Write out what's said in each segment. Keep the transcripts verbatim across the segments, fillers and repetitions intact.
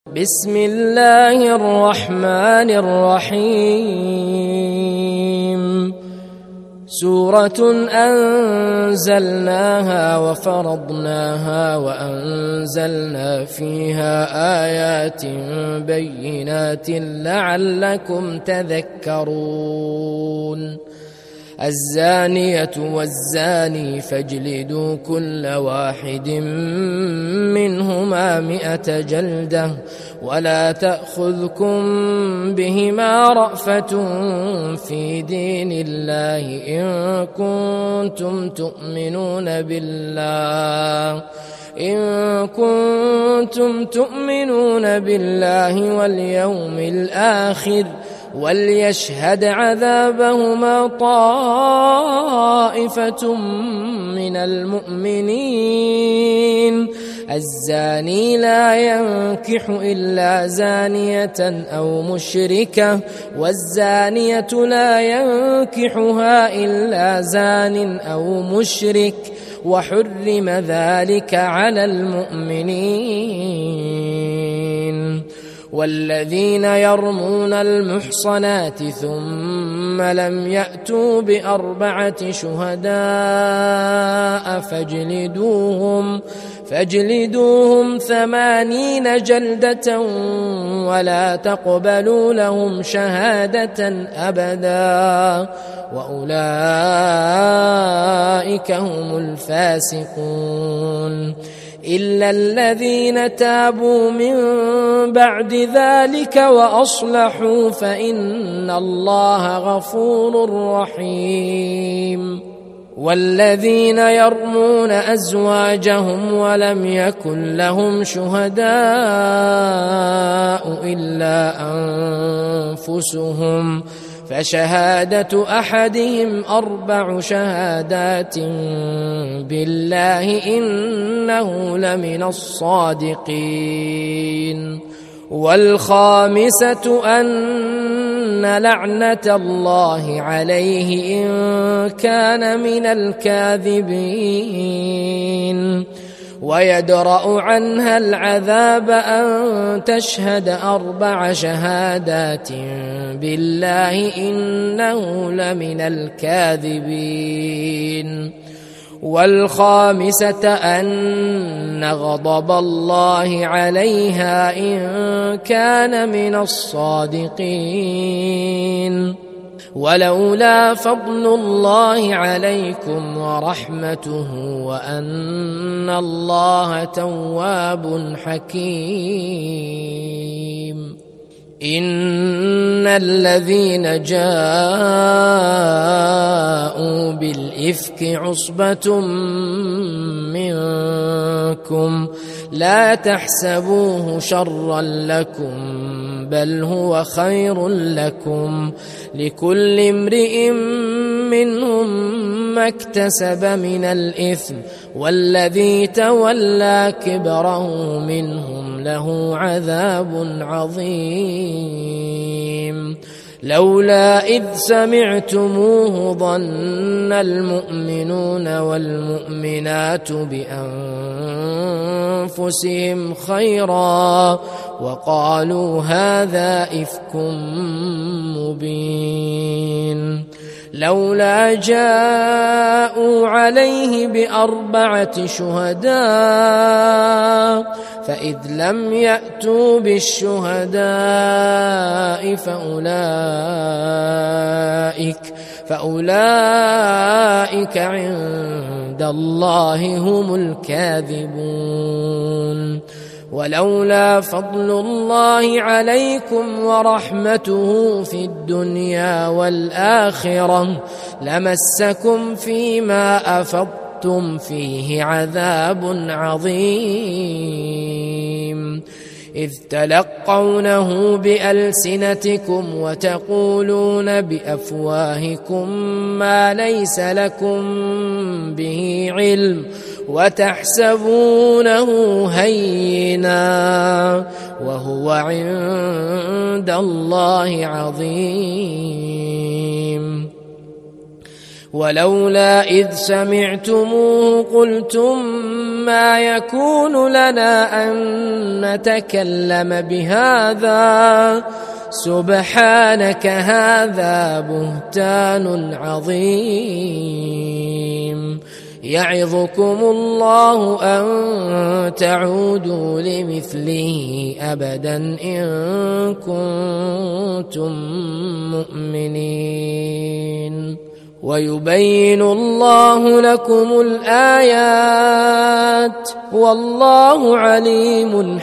بسم الله الرحمن الرحيم سورة أنزلناها وفرضناها وأنزلنا فيها آيات بينات لعلكم تذكرون الزانية والزاني فاجلدوا كل واحد منهما مئة جلدة ولا تأخذكم بهما رأفة في دين الله إن كنتم تؤمنون بالله إن كنتم تؤمنون بالله واليوم الآخر وليشهد عذابهما طائفة من المؤمنين الزاني لا ينكح إلا زانية أو مشركة والزانية لا ينكحها إلا زان أو مشرك وحرم ذلك على المؤمنين والذين يرمون المحصنات ثم لم يأتوا بأربعة شهداء فاجلدوهم فاجلدوهم ثمانين جلدة ولا تقبلوا لهم شهادة أبدا وأولئك هم الفاسقون إلا الذين تابوا من بعد ذلك وأصلحوا فإن الله غفور رحيم والذين يرمون أزواجهم ولم يكن لهم شهداء إلا أنفسهم فشهادة أحدهم أربع شهادات بالله إنه لمن الصادقين والخامسة أن لعنة الله عليه إن كان من الكاذبين ويدرأ عنها العذاب أن تشهد أربع شهادات بالله إنه لمن الكاذبين والخامسة أن غضب الله عليها إن كان من الصادقين ولولا فضل الله عليكم ورحمته وأن الله تواب حكيم إن الذين جاءوا بالإفك عصبة منكم لا تحسبوه شرا لكم بل هو خير لكم لكل امرئ منهم ما اكتسب من الإثم والذي تولى كبره منهم له عذاب عظيم لولا إذ سمعتموه ظن المؤمنون والمؤمنات بأنفسهم خيرا وقالوا هذا إفك مبين لولا جاءوا عليه بأربعة شهداء فإذ لم يأتوا بالشهداء فأولئك فأولئك عند الله هم الكاذبون ولولا فضل الله عليكم ورحمته في الدنيا والآخرة لمسكم فيما أفضتم فيه عذاب عظيم إذ تلقونه بألسنتكم وتقولون بأفواهكم ما ليس لكم به علم وتحسبونه هينا وهو عند الله عظيم ولولا إذ سمعتموه قلتم ما يكون لنا أن نتكلم بهذا سبحانك هذا بهتان عظيم يعظكم الله أن تعودوا لمثله أبدا إن كنتم مؤمنين ويبين الله لكم الآيات والله عليم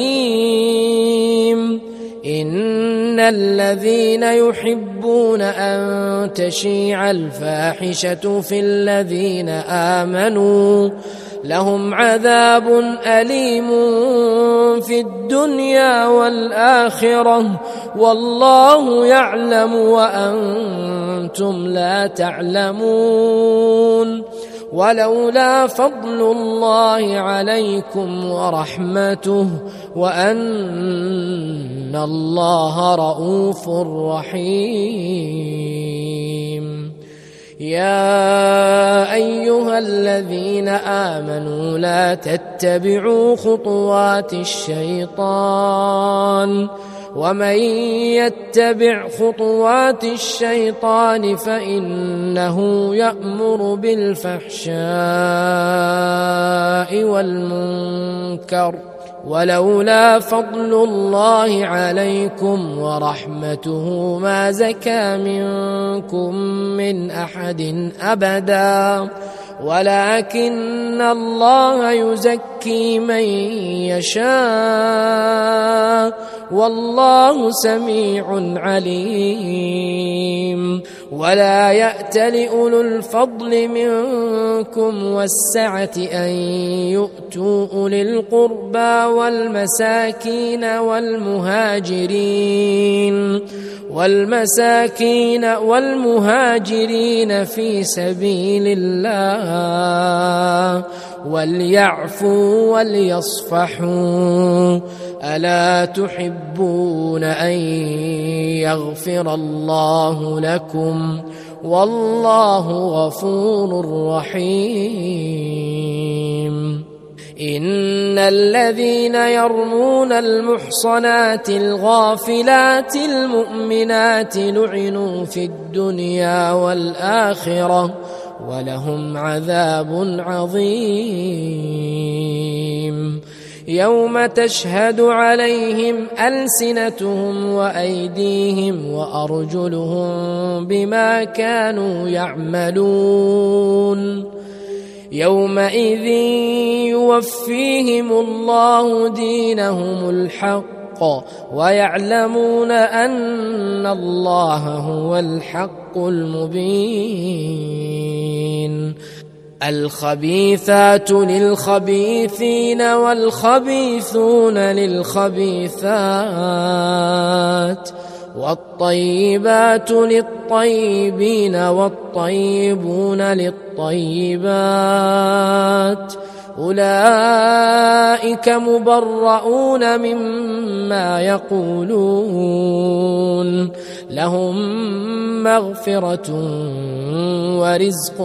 حكيم إن الذين يحبون أن تشيع الفاحشة في الذين آمنوا لهم عذاب أليم في الدنيا والآخرة والله يعلم وأنتم لا تعلمون ولولا فضل الله عليكم ورحمته وأن الله رؤوف رحيم يا أيها الذين آمنوا لا تتبعوا خطوات الشيطان ومن يتبع خطوات الشيطان فإنه يأمر بالفحشاء والمنكر ولولا فضل الله عليكم ورحمته ما زكى منكم من أحد أبدا ولكن الله يزكي من يشاء والله سميع عليم ولا يأتل أولو الفضل منكم والسعة أن يؤتوا أولي القربى والمساكين والمهاجرين والمساكين والمهاجرين في سبيل الله وليعفوا وليصفحوا ألا تحبون أن يغفر الله لكم والله غفور رحيم إن الذين يرمون المحصنات الغافلات المؤمنات لعنوا في الدنيا والآخرة ولهم عذاب عظيم يوم تشهد عليهم ألسنتهم وأيديهم وأرجلهم بما كانوا يعملون يومئذ يوفيهم الله دينهم الحق ويعلمون أن الله هو الحق المبين الخبيثات للخبيثين والخبيثون للخبيثات والطيبات للطيبين والطيبون للطيبات أولئك مبرؤون مما يقولون لهم مغفرة ورزق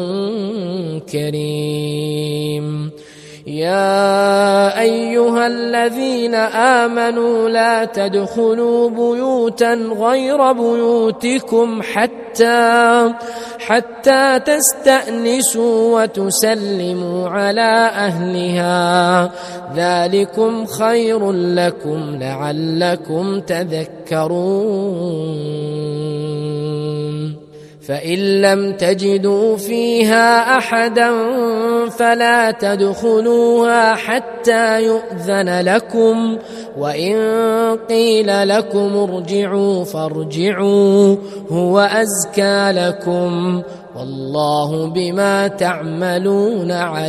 كريم يا أيها الذين آمنوا لا تدخلوا بيوتا غير بيوتكم حتى حتى تستأنسوا وتسلموا على أهلها ذلكم خير لكم لعلكم تذكرون فإن لم تجدوا فيها أحدا فلا تدخلوها حتى يؤذن لكم وإن قيل لكم ارجعوا فارجعوا هو أزكى لكم والله بما تعملون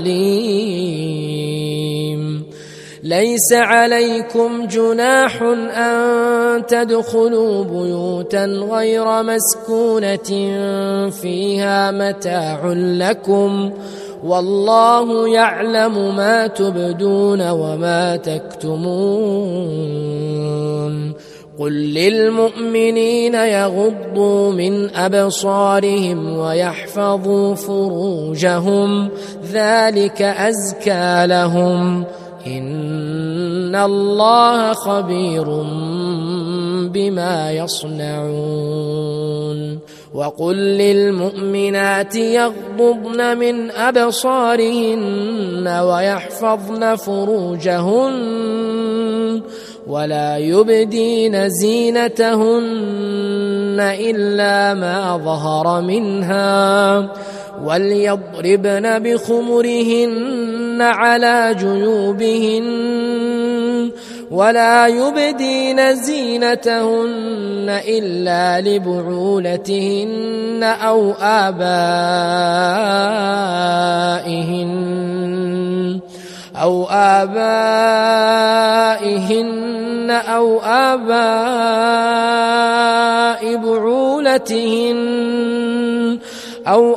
عليم ليس عليكم جناح أن تدخلوا بيوتا غير مسكونة فيها متاع لكم والله يعلم ما تبدون وما تكتمون قل للمؤمنين يغضوا من أبصارهم ويحفظوا فروجهم ذلك أزكى لهم إن الله خبير بما يصنعون وقل للمؤمنات يغضضن من أبصارهن ويحفظن فروجهن ولا يبدين زينتهن إلا ما ظهر منها وليضربن بخمرهن على جيوبهن ولا يبدين زينتهن إلا لبعولتهن أو آبائهن أو آبائهن أو آباء بعولتهن أو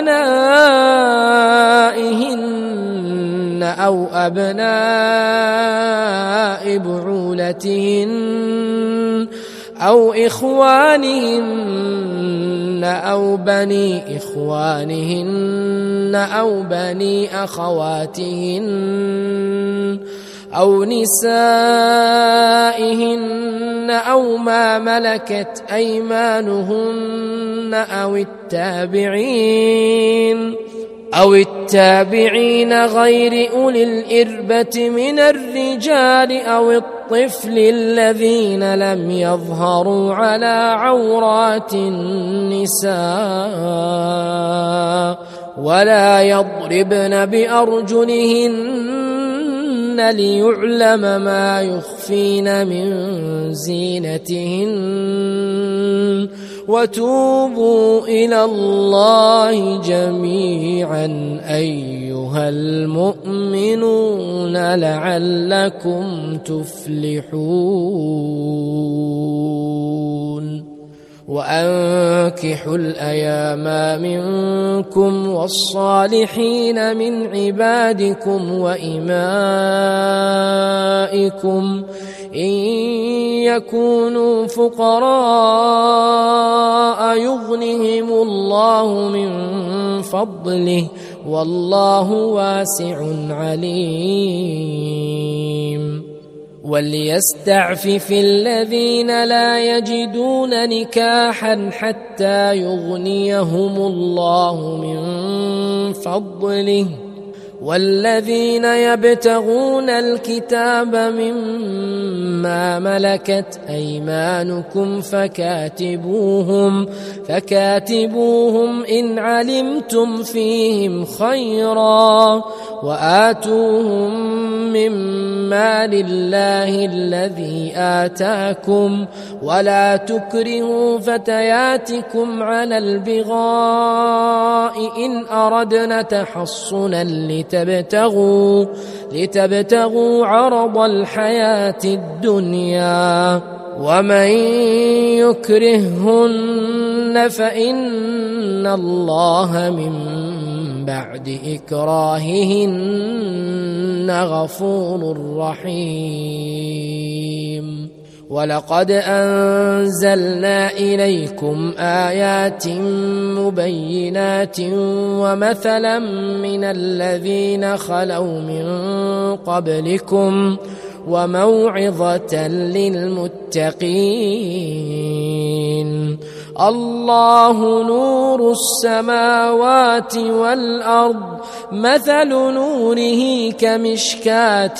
أبنائهن أو أبناء بعولتهن أو إخوانهن أو بني إخوانهن أو بني أخواتهن أو نسائهن أو ما ملكت أيمانهن أو التابعين أو التابعين غير أولي الإربة من الرجال أو الطفل الذين لم يظهروا على عورات النساء ولا يضربن بأرجلهن ليعلم ما يخفين من زينتهن وتوبوا إلى الله جميعا أيها المؤمنون لعلكم تفلحون وأنكحوا الأيام منكم والصالحين من عبادكم وإمائكم إن يكونوا فقراء يغنهم الله من فضله والله واسع عليم وليستعفف الذين لا يجدون نكاحا حتى يغنيهم الله من فضله والذين يبتغون الكتاب مما ملكت أيمانكم فكاتبوهم فكاتبوهم إن علمتم فيهم خيرا وآتوهم مما لله الذي آتاكم ولا تكرهوا فتياتكم على البغاء إن أردنا تحصنا لتبتغوا لتبتغوا عرض الحياة الدنيا ومن يكرههن فإن الله من بعد إكراههن غفور رحيم ولقد أنزلنا إليكم آيات مبينات ومثلا من الذين خلوا من قبلكم وموعظة للمتقين الله نور السماوات والأرض مثل نوره كمشكاة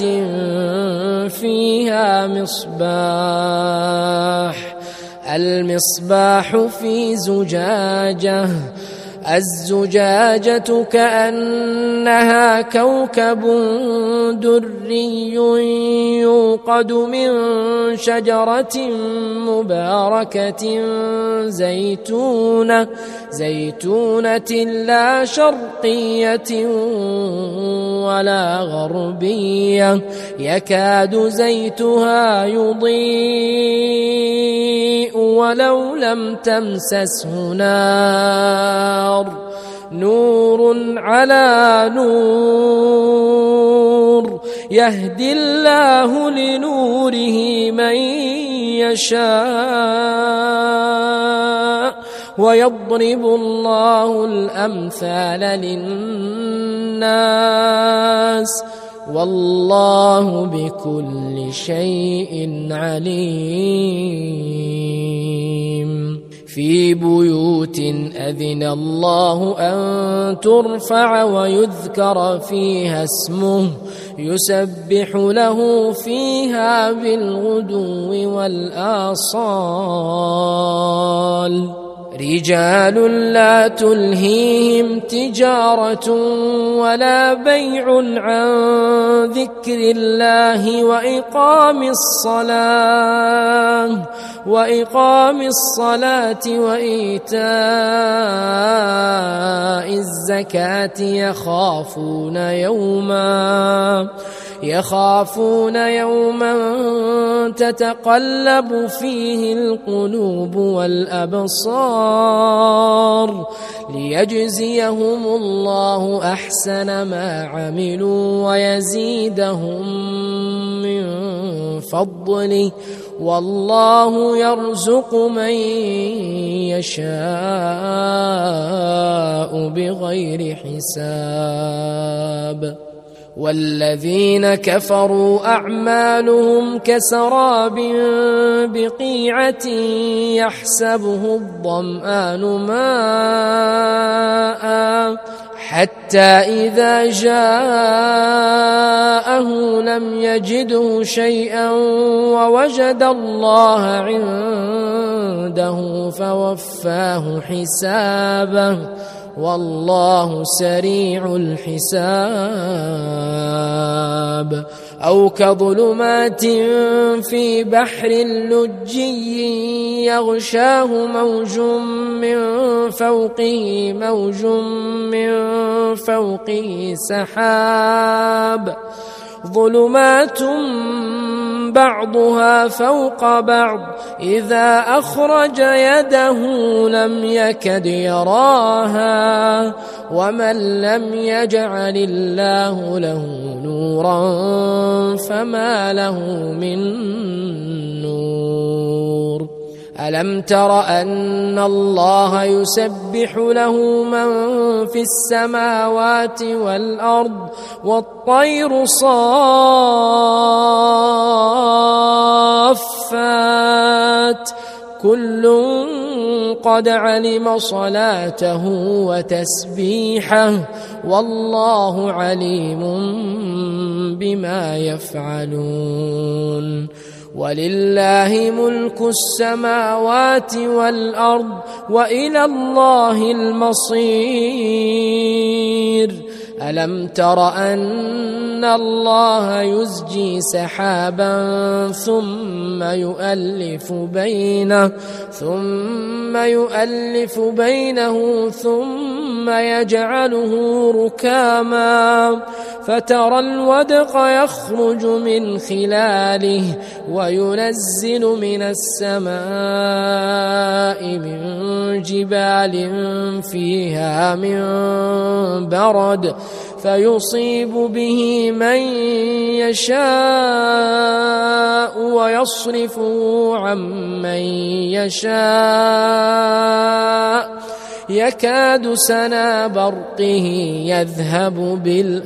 فيها مصباح المصباح في زجاجة الزجاجة كأنها كوكب دري يوقد من شجرة مباركة زيتونة زيتونة لا شرقية ولا غربية يكاد زيتها يضيء ولو لم تمسسه نار نور على نور النور يهدي الله لنوره من يشاء ويضرب الله الأمثال للناس والله بكل شيء عليم. في بيوت أذن الله أن ترفع ويذكر فيها اسمه يسبح له فيها بالغدو والآصال رجال لا تلهيهم تجارة ولا بيع عن ذكر الله وإقام الصلاة وإقام الصلاة وإيتاء الزكاة يخافون يوما يخافون يوما تتقلب فيه القلوب والأبصار ليجزيهم الله أحسن ما عملوا ويزيدهم من فضله والله يرزق من يشاء بغير حساب. والذين كفروا أعمالهم كسراب بقيعة يحسبه الظمآن ماء حتى إذا جاءه لم يجده شيئا ووجد الله عنده فوفاه حسابه والله سريع الحساب. أو كظلمات في بحر لجي يغشاه موج من فوقه موج من فوقه سحاب ظلمات بعضها فوق بعض إذا أخرج يده لم يكد يراها ومن لم يجعل الله له نورا فما له من نور. ألم تر أن الله يسبح له من في السماوات والأرض والطير صافات كل قد علم صلاته وتسبيحه والله عليم بما يفعلون. ولله ملك السماوات والأرض وإلى الله المصير. ألم تر أن الله يزجي سحابا ثم يؤلف بينه ثم يؤلف بينه ثم يجعله ركاما فترى الودق يخرج من خلاله وينزل من السماء من جبال فيها من برد فيصيب به من يشاء ويصرفه عن من يشاء يكاد سنا برقه يذهب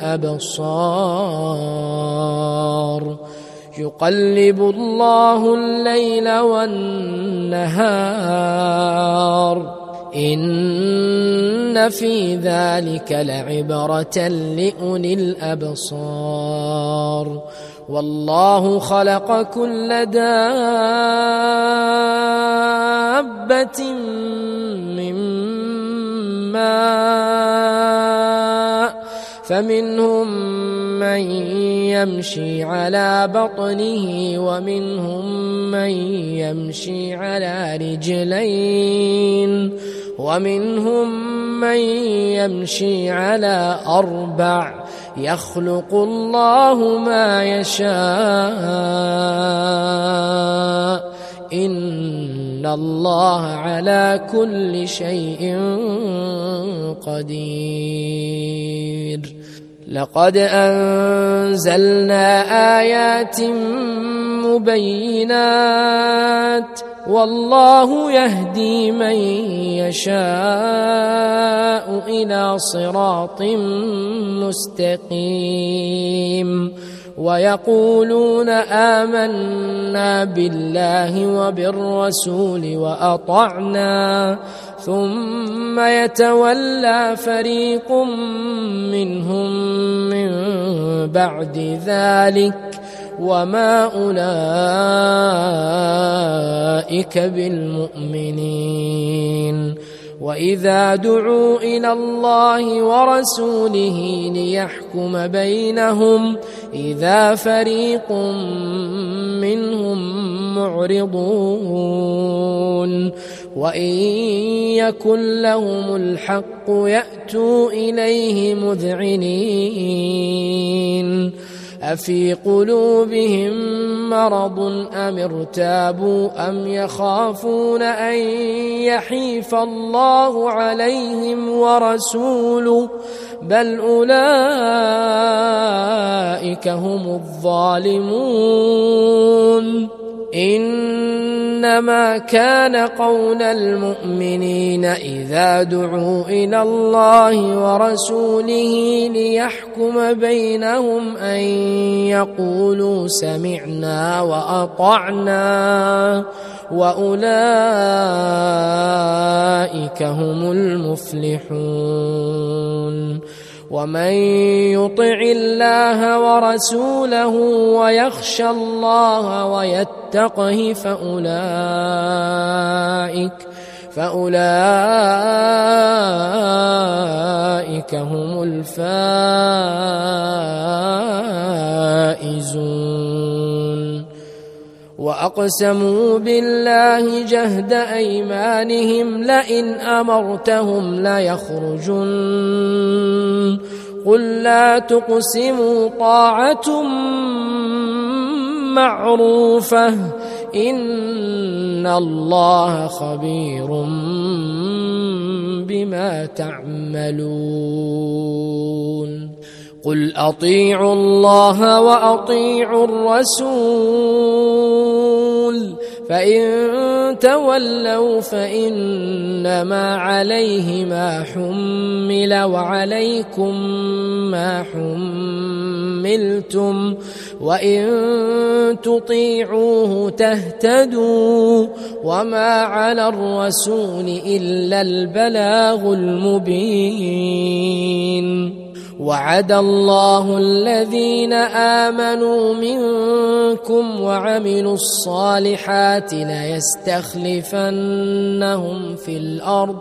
بالأبصار يقلب الله الليل والنهار إن في ذلك لعبرة لأولي الأبصار. والله خلق كل دابة من ماء فمنهم من يمشي على بطنه ومنهم من يمشي على رجلين ومنهم من يمشي على أربع يخلق الله ما يشاء إن الله على كل شيء قدير. لقد أنزلنا آيات مبينات والله يهدي من يشاء إلى صراط مستقيم ويقولون آمنا بالله وبالرسول وأطعنا ثم يتولى فريق منهم من بعد ذلك وما أولئك بالمؤمنين وإذا دعوا إلى الله ورسوله ليحكم بينهم إذا فريق منهم معرضون وإن يكن لهم الحق يأتوا إليه مذعنين أفي قلوبهم مرض أم ارتابوا أم يخافون أن يحيف الله عليهم ورسوله بل أولئك هم الظالمون إنما كان قول المؤمنين إذا دعوا إلى الله ورسوله ليحكم بينهم أن يقولوا سمعنا وأطعنا وأولئك هم المفلحون ومن يطع الله ورسوله ويخشى الله ويتقه فأولئك فأولئك هم الفائزون وأقسموا بالله جهد أيمانهم لئن أمرتهم ليخرجن قل لا تقسموا طاعة معروفة إن الله خبير بما تعملون قل أطيعوا الله وأطيعوا الرسول فإن تولوا فإنما عليه ما حمل وعليكم ما حملتم وإن تطيعوه تهتدوا وما على الرسول إلا البلاغ المبين وعد الله الذين آمنوا منكم وعملوا الصالحات ليستخلفنهم في الأرض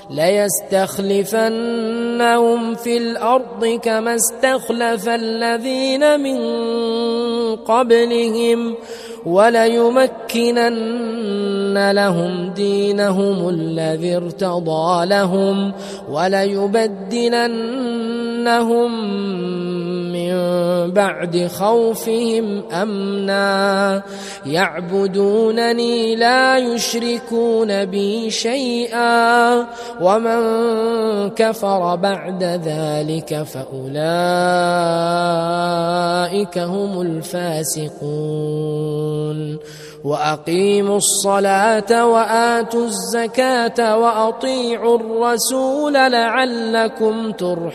ليستخلفنهم في الأرض كما استخلف الذين من قبلهم وليمكنن لهم دينهم الذي ارتضى لهم وليبدلنهم من بعد خوفهم أمنا يعبدونني لا يشركون بي شيئا ومن كفر بعد ذلك فأولئك هم الفاسقون وأقيموا الصلاة وآتوا الزكاة وأطيعوا الرسول لعلكم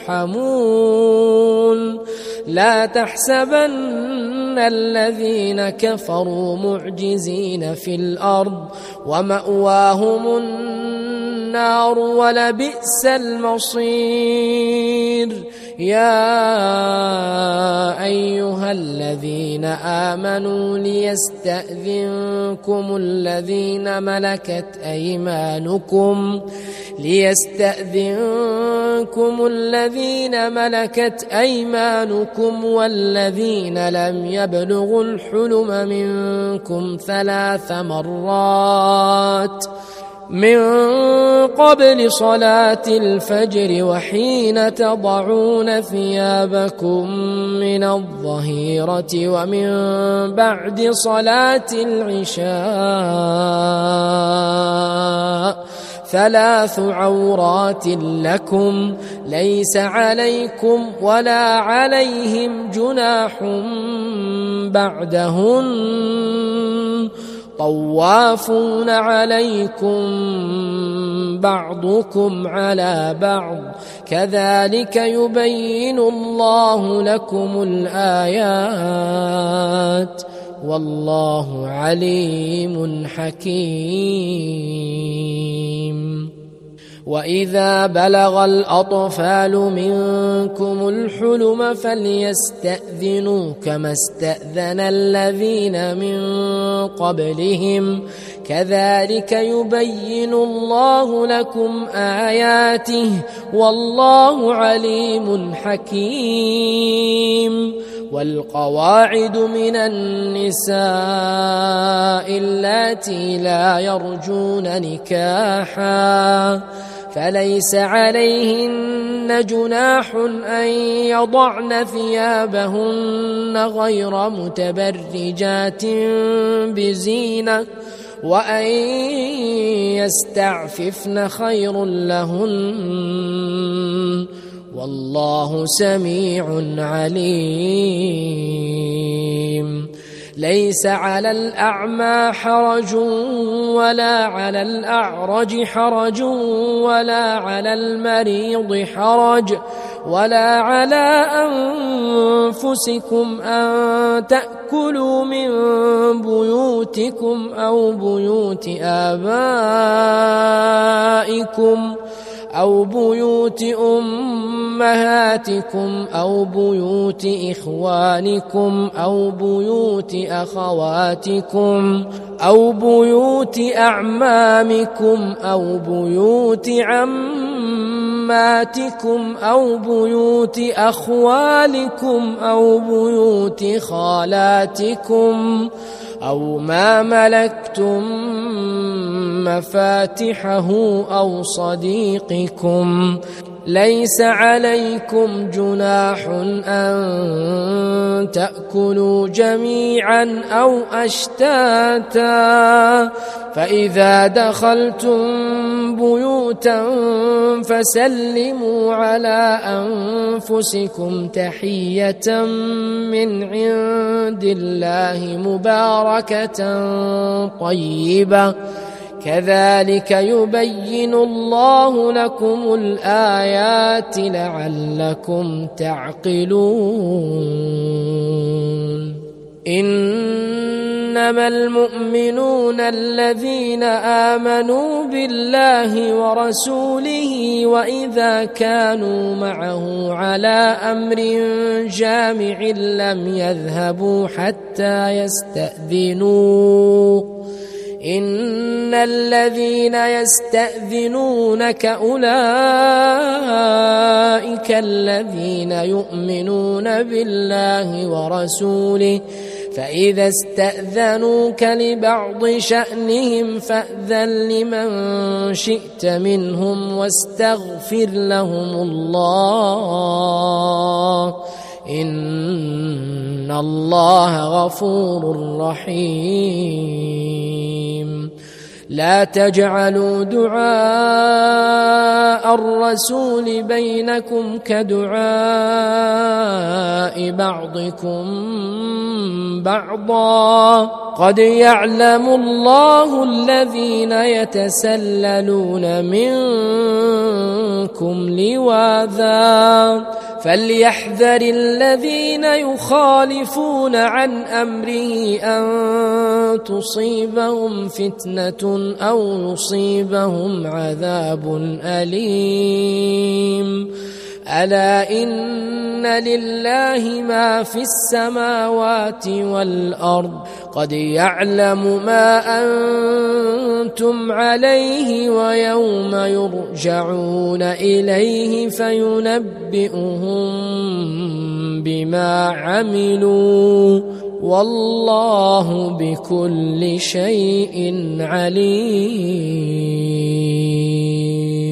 ترحمون لا تحسبن الذين كفروا معجزين في الأرض ومأواهم النار ولبئس المصير يا أيها الذين آمنوا ليستأذنكم الذين ملكت أيمانكم ليستأذنكم الذين ملكت أيمانكم والذين لم يبلغوا الحلم منكم ثلاث مرات من قبل صلاة الفجر وحين تضعون ثيابكم من الظهيرة ومن بعد صلاة العشاء ثلاث عورات لكم ليس عليكم ولا عليهم جناح بعدهن طوافون عليكم بعضكم على بعض كذلك يبين الله لكم الآيات والله عليم حكيم. وإذا بلغ الأطفال منكم الحلم فليستأذنوا كما استأذن الذين من قبلهم كذلك يبين الله لكم آياته والله عليم حكيم. والقواعد من النساء اللاتي لا يرجون نكاحا فليس عليهن جناح أن يضعن ثيابهن غير متبرجات بزينة وأن يستعففن خير لهن والله سميع عليم. ليس على الأعمى حرج ولا على الأعرج حرج ولا على المريض حرج ولا على أنفسكم أن تأكلوا من بيوتكم أو بيوت آبائكم أو بيوت أمهاتكم أو بيوت إخوانكم أو بيوت أخواتكم أو بيوت أعمامكم أو بيوت عماتكم أو بيوت أخوالكم أو بيوت خالاتكم أو ما ملكتم مفاتحه أو صديقكم. ليس عليكم جناح أن تأكلوا جميعا أو أشتاتا فإذا دخلتم بيوتا فسلموا على أنفسكم تحية من عند الله مباركة طيبة كذلك يبين الله لكم الآيات لعلكم تعقلون. إنما المؤمنون الذين آمنوا بالله ورسوله وإذا كانوا معه على أمر جامع لم يذهبوا حتى يستأذنوه إن الذين يستأذنونك أولئك الذين يؤمنون بالله ورسوله فإذا استأذنوك لبعض شأنهم فأذن لمن شئت منهم واستغفر لهم الله إن الله غفور رحيم. لا تجعلوا دعاء الرسول بينكم كدعاء بعضكم بعضا قد يعلم الله الذين يتسللون منكم لواذا فليحذر الذين يخالفون عن أمره أن تصيبهم فتنة أو يصيبهم عذاب أليم. ألا إن لله ما في السماوات والأرض قد يعلم ما أنتم عليه ويوم يرجعون إليه فينبئهم بما عملوا والله بكل شيء عليم.